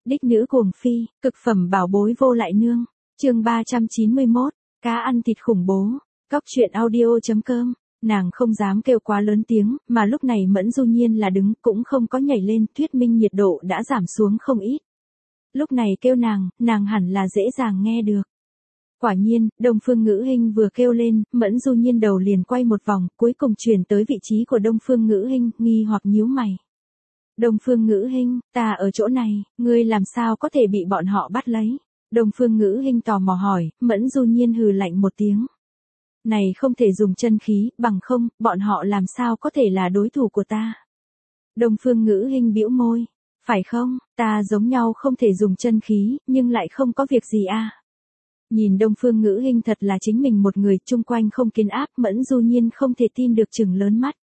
Đích nữ cuồng phi, cực phẩm bảo bối vô lại nương. Chương 391, cá ăn thịt khủng bố. Cóc truyện audio.com. Nàng không dám kêu quá lớn tiếng, mà lúc này Mẫn Du Nhiên là đứng cũng không có nhảy lên, thuyết minh nhiệt độ đã giảm xuống không ít. Lúc này kêu nàng hẳn là dễ dàng nghe được. Quả nhiên, Đông Phương Ngữ Hinh vừa kêu lên, Mẫn Du Nhiên đầu liền quay một vòng, cuối cùng chuyển tới vị trí của Đông Phương Ngữ Hinh, nghi hoặc nhíu mày. Đông Phương Ngữ Hinh, ta ở chỗ này, ngươi làm sao có thể bị bọn họ bắt lấy? Đông Phương Ngữ Hinh tò mò hỏi, Mẫn Du Nhiên hừ lạnh một tiếng. Này không thể dùng chân khí, bằng không, bọn họ làm sao có thể là đối thủ của ta? Đông Phương Ngữ Hinh bĩu môi, phải không, ta giống nhau không thể dùng chân khí, nhưng lại không có việc gì à? Nhìn Đông Phương Ngữ Hinh thật là chính mình một người, chung quanh không kiến áp, Mẫn Du Nhiên không thể tin được trừng lớn mắt.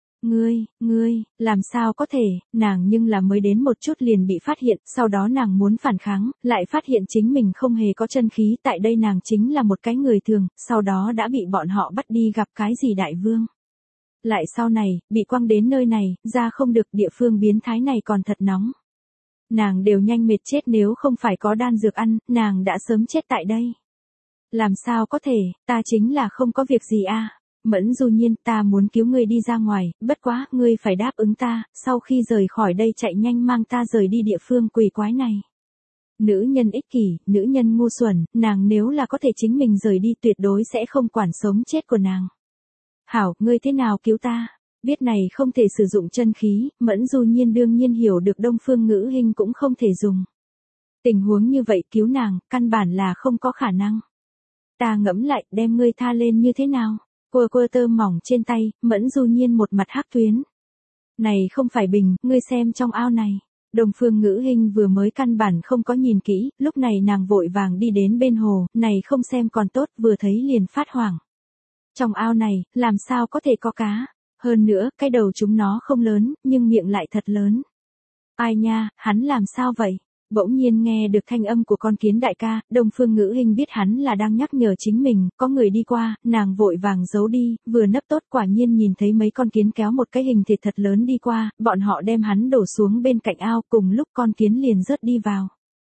Ngươi, làm sao có thể, nàng nhưng là mới đến một chút liền bị phát hiện, sau đó nàng muốn phản kháng, lại phát hiện chính mình không hề có chân khí, tại đây nàng chính là một cái người thường, sau đó đã bị bọn họ bắt đi gặp cái gì đại vương. Lại sau này, bị quăng đến nơi này, ra không được, địa phương biến thái này còn thật nóng. Nàng đều nhanh mệt chết, nếu không phải có đan dược ăn, nàng đã sớm chết tại đây. Làm sao có thể, ta chính là không có việc gì à? Mẫn Du Nhiên, ta muốn cứu ngươi đi ra ngoài, bất quá, ngươi phải đáp ứng ta, sau khi rời khỏi đây chạy nhanh mang ta rời đi địa phương quỷ quái này. Nữ nhân ích kỷ, nữ nhân ngu xuẩn, nàng nếu là có thể chính mình rời đi tuyệt đối sẽ không quản sống chết của nàng. Hảo, ngươi thế nào cứu ta? Biết này không thể sử dụng chân khí, Mẫn Du Nhiên đương nhiên hiểu được Đông Phương Ngữ Hinh cũng không thể dùng. Tình huống như vậy cứu nàng, căn bản là không có khả năng. Ta ngẫm lại, đem ngươi tha lên như thế nào? Quơ tơ mỏng trên tay, Mẫn Du Nhiên một mặt hắc tuyến. Này không phải bình, ngươi xem trong ao này. Đông Phương Ngữ Hinh vừa mới căn bản không có nhìn kỹ, lúc này nàng vội vàng đi đến bên hồ, này không xem còn tốt, vừa thấy liền phát hoảng. Trong ao này, làm sao có thể có cá? Hơn nữa, cái đầu chúng nó không lớn, nhưng miệng lại thật lớn. Ai nha, hắn làm sao vậy? Bỗng nhiên nghe được thanh âm của con kiến đại ca, Đông Phương Ngữ Hinh biết hắn là đang nhắc nhở chính mình, có người đi qua, nàng vội vàng giấu đi, vừa nấp tốt quả nhiên nhìn thấy mấy con kiến kéo một cái hình thịt thật lớn đi qua, bọn họ đem hắn đổ xuống bên cạnh ao, cùng lúc con kiến liền rớt đi vào.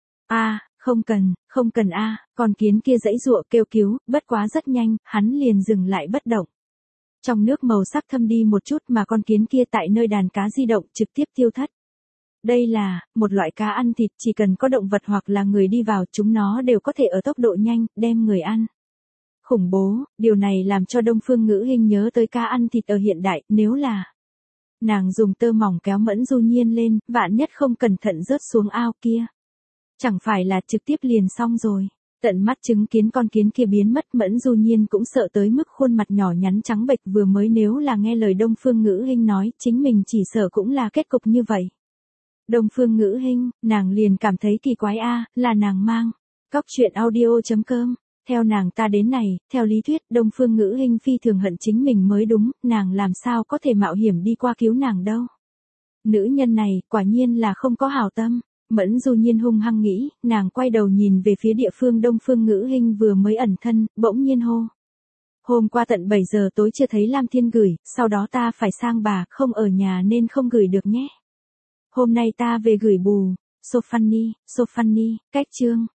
Không cần con kiến kia giãy giụa kêu cứu, bất quá rất nhanh, hắn liền dừng lại bất động. Trong nước màu sắc thâm đi một chút mà con kiến kia tại nơi đàn cá di động trực tiếp tiêu thất. Đây là một loại cá ăn thịt, chỉ cần có động vật hoặc là người đi vào, chúng nó đều có thể ở tốc độ nhanh, đem người ăn. Khủng bố, điều này làm cho Đông Phương Ngữ Hinh nhớ tới cá ăn thịt ở hiện đại, nếu là nàng dùng tơ mỏng kéo Mẫn Du Nhiên lên, vạn nhất không cẩn thận rớt xuống ao kia. Chẳng phải là trực tiếp liền xong rồi. Tận mắt chứng kiến con kiến kia biến mất, Mẫn Du Nhiên cũng sợ tới mức khuôn mặt nhỏ nhắn trắng bệch, vừa mới nếu là nghe lời Đông Phương Ngữ Hinh nói, chính mình chỉ sợ cũng là kết cục như vậy. Đông Phương Ngữ Hinh, nàng liền cảm thấy kỳ quái là nàng mang. Cóc truyện audio.com. Theo nàng ta đến này, theo lý thuyết, Đông Phương Ngữ Hinh phi thường hận chính mình mới đúng, nàng làm sao có thể mạo hiểm đi qua cứu nàng đâu. Nữ nhân này, quả nhiên là không có hảo tâm. Mẫn Du Nhiên hung hăng nghĩ, nàng quay đầu nhìn về phía địa phương Đông Phương Ngữ Hinh vừa mới ẩn thân, bỗng nhiên hô. Hôm qua tận 7 giờ tối chưa thấy Lam Thiên gửi, sau đó ta phải sang bà, không ở nhà nên không gửi được nhé. Hôm nay ta về gửi bù. So funny, cách chương.